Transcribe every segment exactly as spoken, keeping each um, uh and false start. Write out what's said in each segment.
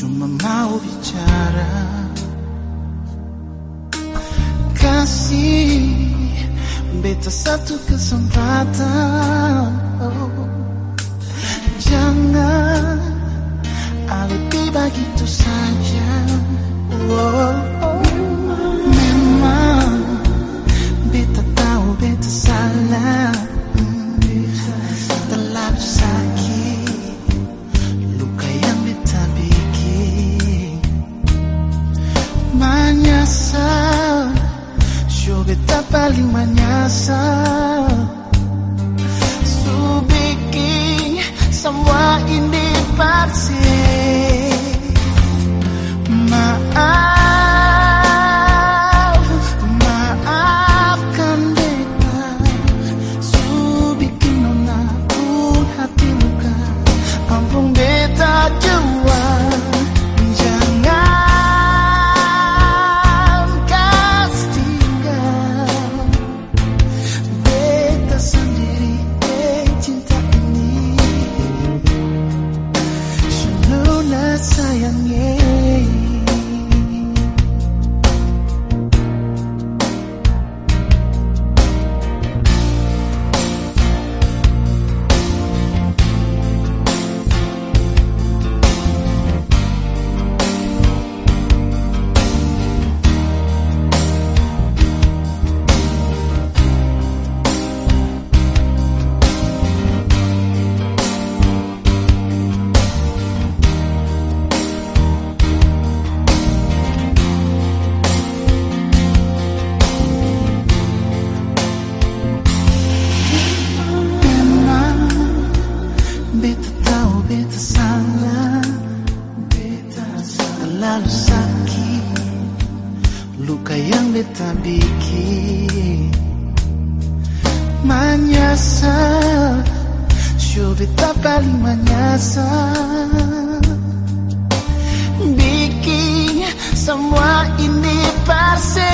cuma mau bicara. Kasih beta satu kesempatan, oh. Jangan alibi begitu saja, oh, oh. Memang beta tahu beta salah, hmm. Terlalu sakit luka yang beta bikin. Menyesal, sure beta paling menyesal. Su bikin semua ini palsu. Maaf, maafkan beta. Su bikin nona pun hati luka. Ampun beta jua. Jangan kas tinggal. Beta sendiri eh cinta ini. Selalu sayangnya. Beta tahu beta salah, beta terlalu sakit luka yang beta bikin. Menyesal, sure beta paling menyesal. Bikin semua ini palsu.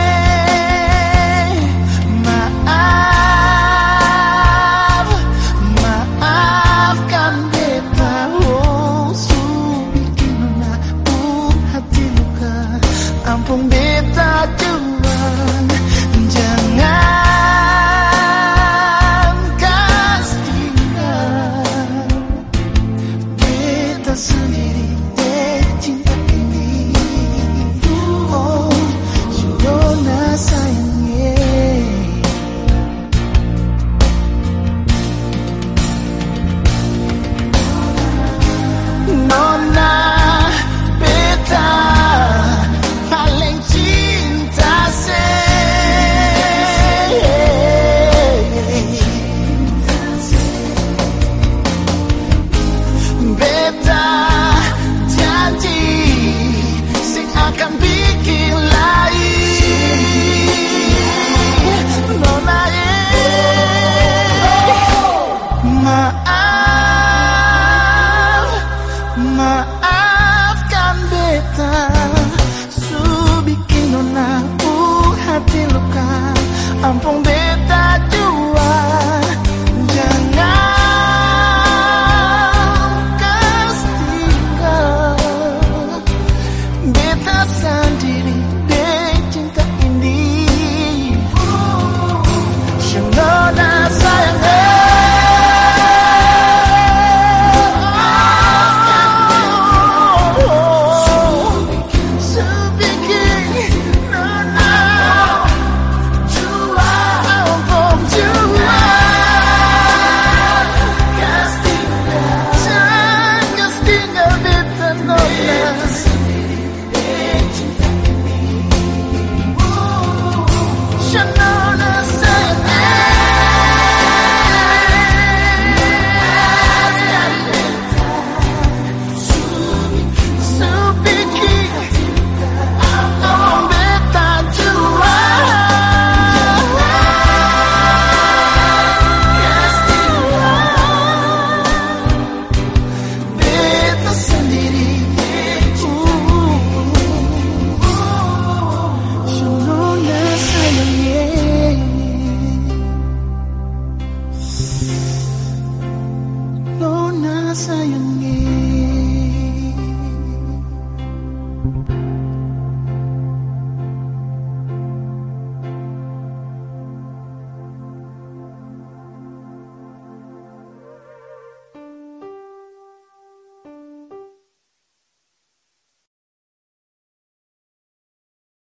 Ampun beta cuman. Jangan kas tinggal. Beta sendiri eh cinta ini. Oh, Nona sayangnya. Nona beta akan bikin lain. Nona maaf, maafkan beta. Su bikin nona uh hati luka. Ampun beta jua. Jangan kas tinggal. Beta sendiri deh cinta ini. Nona sayangnya. Su bikin nona jua. Ampun jua. Kas tinggal. Jangan kas tinggal beta nona. Nona sayang.